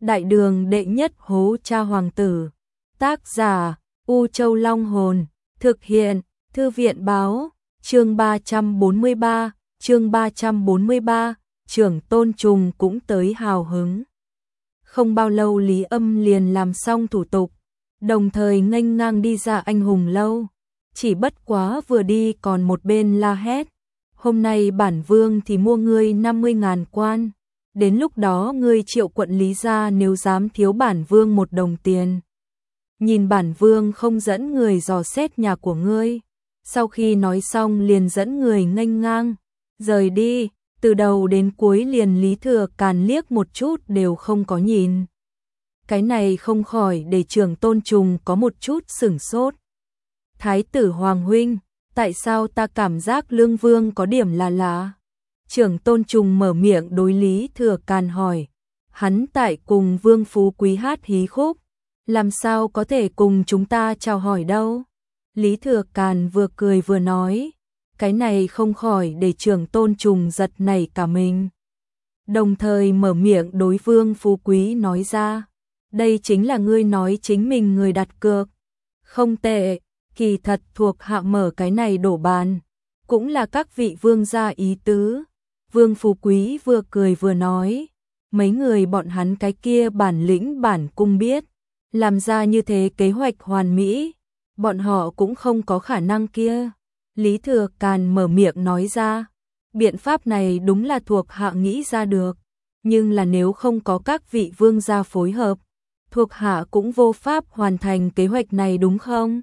Đại đường đệ nhất hố cha hoàng tử. Tác giả U Châu Long Hồn. Thực hiện Thư viện Báo. Chương 343. Chương 343. Trưởng Tôn Trùng cũng tới hào hứng. Không bao lâu Lý Âm liền làm xong thủ tục, đồng thời nghênh ngang đi ra Anh Hùng Lâu. Chỉ bất quá vừa đi còn một bên la hét: "Hôm nay bản vương thì mua ngươi 50.000 quan, đến lúc đó ngươi triệu quận Lý gia nếu dám thiếu bản vương một đồng tiền. Nhìn bản vương không dẫn người dò xét nhà của ngươi." Sau khi nói xong liền dẫn người nghênh ngang rời đi, từ đầu đến cuối liền Lý Thừa Càn liếc một chút đều không có nhìn. Cái này không khỏi để Trưởng Tôn Trùng có một chút sửng sốt. "Thái tử Hoàng huynh, tại sao ta cảm giác Lương Vương có điểm là lạ?" Trưởng Tôn Trùng mở miệng đối Lý Thừa Càn hỏi. "Hắn tại cùng Vương Phú Quý hát hí khúc, làm sao có thể cùng chúng ta chào hỏi đâu?" Lý Thừa Càn vừa cười vừa nói. Cái này không khỏi để Trưởng Tôn Trùng giật nảy cả mình. Đồng thời mở miệng đối Vương Phú Quý nói ra: "Đây chính là ngươi nói chính mình người đặt cược. Không tệ, kỳ thật thuộc hạ mở cái này đổ bàn, cũng là các vị vương gia ý tứ." Vương Phú Quý vừa cười vừa nói: "Mấy người bọn hắn cái kia bản lĩnh bản cung biết, làm ra như thế kế hoạch hoàn mỹ, bọn họ cũng không có khả năng kia." Lý Thừa Càn mở miệng nói ra: "Biện pháp này đúng là thuộc hạ nghĩ ra được, nhưng là nếu không có các vị vương gia phối hợp, thuộc hạ cũng vô pháp hoàn thành kế hoạch này đúng không?"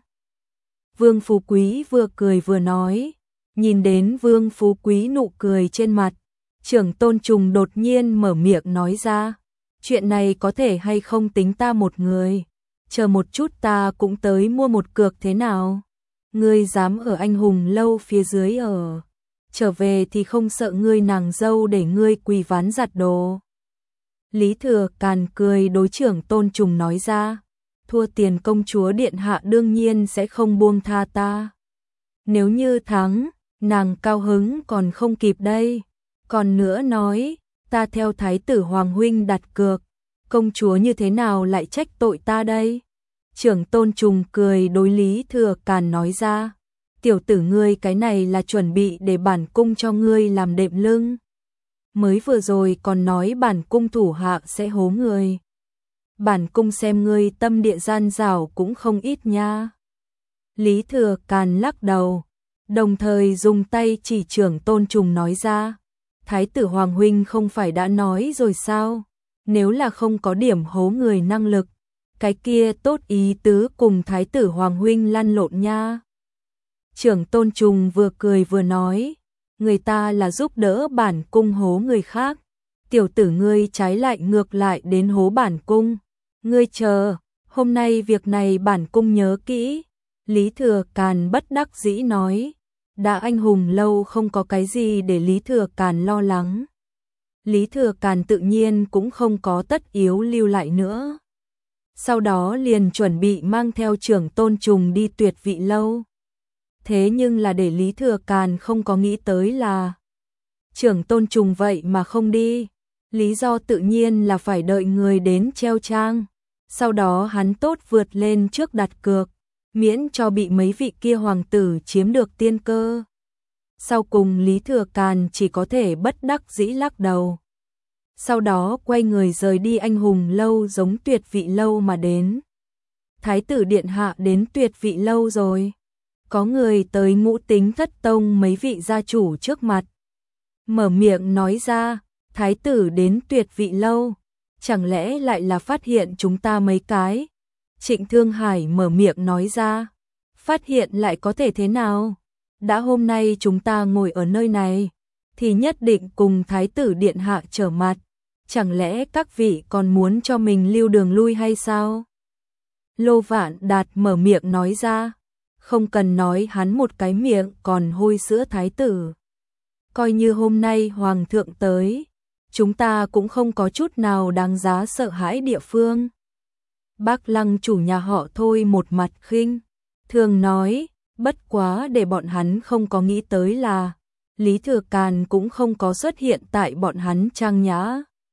Vương Phú Quý vừa cười vừa nói. Nhìn đến Vương Phú Quý nụ cười trên mặt, Trưởng Tôn Trùng đột nhiên mở miệng nói ra: "Chuyện này có thể hay không tính ta một người, chờ một chút ta cũng tới mua một cược thế nào? Ngươi dám ở Anh Hùng Lâu phía dưới ở, trở về thì không sợ ngươi nàng dâu để ngươi quỳ ván giặt đồ?" Lý Thừa Càn cười đối Trưởng Tôn Trùng nói ra: "Thua tiền công chúa điện hạ đương nhiên sẽ không buông tha ta. Nếu như thắng, nàng cao hứng còn không kịp đây. Còn nữa nói, ta theo Thái tử Hoàng huynh đặt cược, công chúa như thế nào lại trách tội ta đây?" Trưởng Tôn Trùng cười đối Lý Thừa Càn nói ra: "Tiểu tử ngươi cái này là chuẩn bị để bản cung cho ngươi làm đệm lưng. Mới vừa rồi còn nói bản cung thủ hạ sẽ hố người. Bản cung xem ngươi tâm địa gian dảo cũng không ít nha." Lý Thừa Càn lắc đầu, đồng thời dùng tay chỉ Trưởng Tôn Trùng nói ra: "Thái tử Hoàng huynh không phải đã nói rồi sao? Nếu là không có điểm hố người năng lực, cái kia tốt ý tứ cùng Thái tử Hoàng huynh lăn lộn nha." Trưởng Tôn Trùng vừa cười vừa nói: "Người ta là giúp đỡ bản cung hố người khác, tiểu tử ngươi trái lại ngược lại đến hố bản cung. Ngươi chờ, hôm nay việc này bản cung nhớ kỹ." Lý Thừa Càn bất đắc dĩ nói. Đã Anh Hùng Lâu không có cái gì để Lý Thừa Càn lo lắng, Lý Thừa Càn tự nhiên cũng không có tất yếu lưu lại nữa. Sau đó liền chuẩn bị mang theo Trưởng Tôn Trùng đi Tuyệt Vị Lâu. Thế nhưng là để Lý Thừa Càn không có nghĩ tới là Trưởng Tôn Trùng vậy mà không đi. Lý do tự nhiên là phải đợi người đến treo trang, sau đó hắn tốt vượt lên trước đặt cược, miễn cho bị mấy vị kia hoàng tử chiếm được tiên cơ. Sau cùng Lý Thừa Càn chỉ có thể bất đắc dĩ lắc đầu. Sau đó quay người rời đi Anh Hùng Lâu giống Tuyệt Vị Lâu mà đến. "Thái tử điện hạ đến Tuyệt Vị Lâu rồi." Có người tới Ngũ Tính Thất Tông mấy vị gia chủ trước mặt, mở miệng nói ra: "Thái tử đến Tuyệt Vị Lâu, chẳng lẽ lại là phát hiện chúng ta mấy cái?" Trịnh Thương Hải mở miệng nói ra: "Phát hiện lại có thể thế nào? Đã hôm nay chúng ta ngồi ở nơi này, thì nhất định cùng Thái tử điện hạ trở mặt. Chẳng lẽ các vị còn muốn cho mình lưu đường lui hay sao?" Lô Vạn Đạt mở miệng nói ra: "Không cần nói hắn một cái miệng còn hôi sữa thái tử. Coi như hôm nay hoàng thượng tới, chúng ta cũng không có chút nào đáng giá sợ hãi địa phương." Bác Lăng chủ nhà họ Thôi một mặt khinh thường nói, bất quá để bọn hắn không có nghĩ tới là Lý Thừa Càn cũng không có xuất hiện tại bọn hắn trang nhã.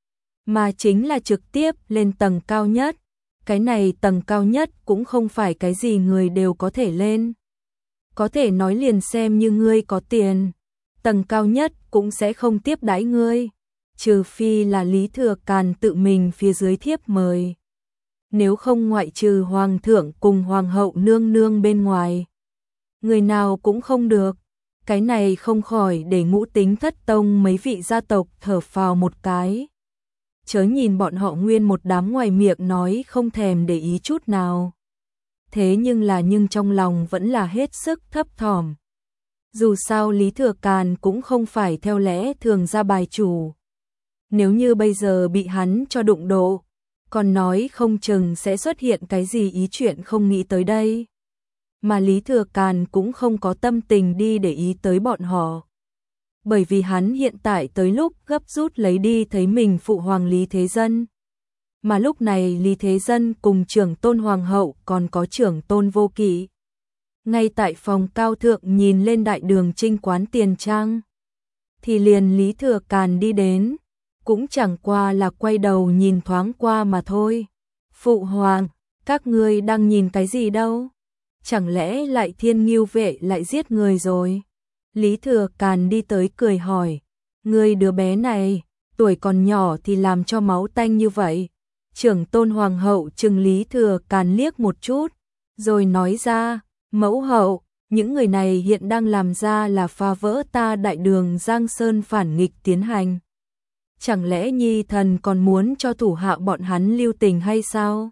mà chính là trực tiếp lên tầng cao nhất. Cái này tầng cao nhất cũng không phải cái gì người đều có thể lên. Có thể nói liền xem như ngươi có tiền, tầng cao nhất cũng sẽ không tiếp đãi ngươi, trừ phi là Lý Thừa Càn tự mình phía dưới thiếp mời. Nếu không ngoại trừ hoàng thượng cùng hoàng hậu nương nương bên ngoài, người nào cũng không được. Cái này không khỏi để Ngũ Tính Thất Tông mấy vị gia tộc thở phào một cái. Chớ nhìn bọn họ nguyên một đám ngoài miệng nói không thèm để ý chút nào. Thế nhưng trong lòng vẫn là hết sức thấp thỏm. Dù sao Lý Thừa Càn cũng không phải theo lẽ thường ra bài chủ. Nếu như bây giờ bị hắn cho đụng độ, còn nói không chừng sẽ xuất hiện cái gì ý chuyện không nghĩ tới đây. Mà Lý Thừa Càn cũng không có tâm tình đi để ý tới bọn họ. Bởi vì hắn hiện tại tới lúc gấp rút lấy đi thấy mình phụ hoàng Lý Thế Dân. Mà lúc này Lý Thế Dân cùng trưởng tôn hoàng hậu còn có trưởng tôn Vô Kỵ. Ngay tại phòng cao thượng nhìn lên đại đường Trinh Quán Tiền Trang. Thì liền Lý Thừa Càn đi đến, cũng chẳng qua là quay đầu nhìn thoáng qua mà thôi. Phụ hoàng, các ngươi đang nhìn cái gì đâu? Chẳng lẽ lại Thiên Ngưu vệ lại giết người rồi? Lý Thừa Càn đi tới cười hỏi, ngươi đứa bé này, tuổi còn nhỏ thì làm cho máu tanh như vậy. Trưởng tôn hoàng hậu trừng Lý Thừa Càn liếc một chút, rồi nói ra, mẫu hậu, những người này hiện đang làm ra là phá vỡ ta đại đường Giang Sơn phản nghịch tiến hành. Chẳng lẽ nhi thần còn muốn cho thủ hạ bọn hắn lưu tình hay sao?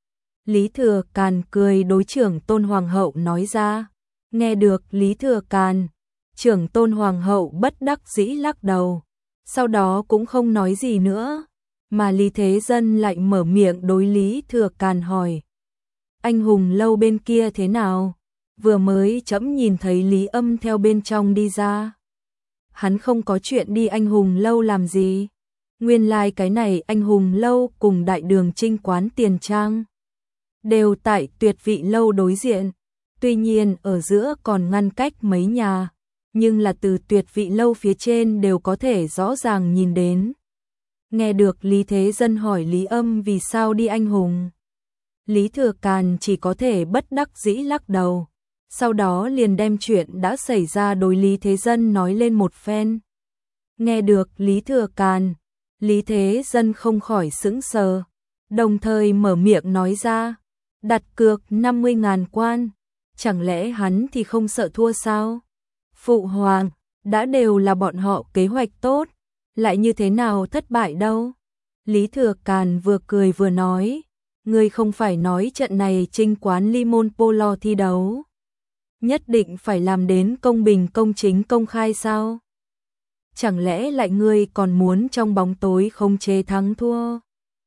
Lý Thừa Càn cười đối trưởng tôn hoàng hậu nói ra. Nghe được Lý Thừa Càn, trưởng tôn hoàng hậu bất đắc dĩ lắc đầu. Sau đó cũng không nói gì nữa, mà Lý Thế Dân lại mở miệng đối Lý Thừa Càn hỏi. Anh hùng lâu bên kia thế nào? Vừa mới trẫm nhìn thấy Lý Âm theo bên trong đi ra. Hắn không có chuyện đi anh hùng lâu làm gì? Nguyên lai cái này anh hùng lâu cùng đại đường Trinh Quán Tiền Trang đều tại Tuyệt Vị lâu đối diện. Tuy nhiên ở giữa còn ngăn cách mấy nhà, nhưng là từ Tuyệt Vị lâu phía trên đều có thể rõ ràng nhìn đến. Nghe được Lý Thế Dân hỏi Lý Âm vì sao đi anh hùng, Lý Thừa Càn chỉ có thể bất đắc dĩ lắc đầu. Sau đó liền đem chuyện đã xảy ra đối Lý Thế Dân nói lên một phen. Nghe được Lý Thừa Càn, Lý Thế Dân không khỏi sững sờ, đồng thời mở miệng nói ra, đặt cược 50.000 quan, chẳng lẽ hắn thì không sợ thua sao? Phụ hoàng, đã đều là bọn họ kế hoạch tốt, lại như thế nào thất bại đâu? Lý Thừa Càn vừa cười vừa nói, ngươi không phải nói trận này Trinh Quán Limon Polo thi đấu nhất định phải làm đến công bình công chính công khai sao? Chẳng lẽ lại ngươi còn muốn trong bóng tối không chế thắng thua?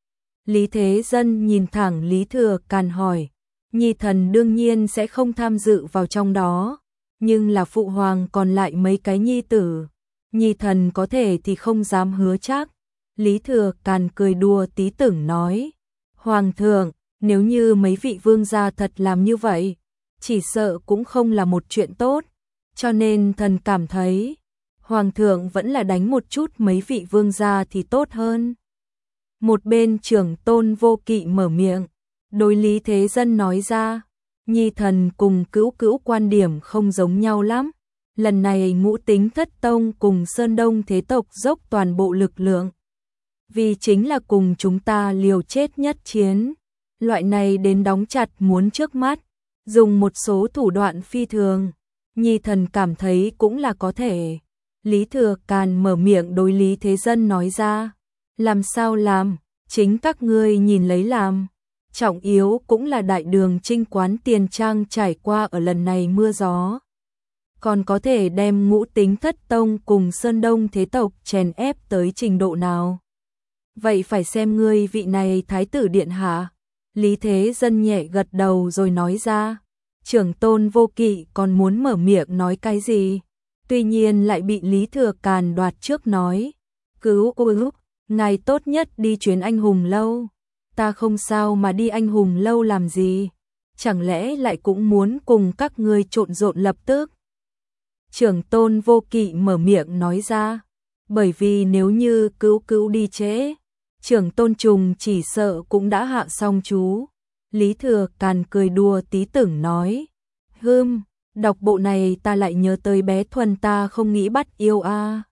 Lý Thế Dân nhìn thẳng Lý Thừa Càn hỏi, nhi thần đương nhiên sẽ không tham dự vào trong đó, nhưng là phụ hoàng còn lại mấy cái nhi tử, nhi thần có thể thì không dám hứa chắc. Lý Thừa Càn cười đùa tí tưởng nói, hoàng thượng, nếu như mấy vị vương gia thật làm như vậy, chỉ sợ cũng không là một chuyện tốt, cho nên thần cảm thấy hoàng thượng vẫn là đánh một chút mấy vị vương gia thì tốt hơn. Một bên trưởng tôn Vô Kỵ mở miệng, đối Lý Thế Dân nói ra, nhi thần cùng cữu cữu quan điểm không giống nhau lắm. Lần này Ngũ Tính Thất Tông cùng Sơn Đông thế tộc dốc toàn bộ lực lượng, vì chính là cùng chúng ta liều chết nhất chiến. Loại này đến đóng chặt muốn trước mắt, dùng một số thủ đoạn phi thường, nhi thần cảm thấy cũng là có thể. Lý Thừa Càn mở miệng đối Lý Thế Dân nói ra, làm sao làm, chính các ngươi nhìn lấy làm. Trọng yếu cũng là đại đường Trinh Quán Tiền Trang trải qua ở lần này mưa gió, còn có thể đem Ngũ Tính Thất Tông cùng Sơn Đông thế tộc chèn ép tới trình độ nào. Vậy phải xem ngươi vị này thái tử điện hạ. Lý Thế Dân nhẹ gật đầu rồi nói ra, trưởng tôn Vô Kỵ còn muốn mở miệng nói cái gì, tuy nhiên lại bị Lý Thừa Càn đoạt trước nói, cứu ngài tốt nhất đi chuyến anh hùng lâu. Ta không sao mà đi anh hùng lâu làm gì, chẳng lẽ lại cũng muốn cùng các ngươi trộn rộn lập tức. Trưởng tôn Vô Kỵ mở miệng nói ra, bởi vì nếu như cứu đi trễ, trưởng tôn trùng chỉ sợ cũng đã hạ xong chú. Lý Thừa Càn cười đùa tí tưởng nói, đọc bộ này ta lại nhớ tới bé Thuần ta không nghĩ bắt yêu a.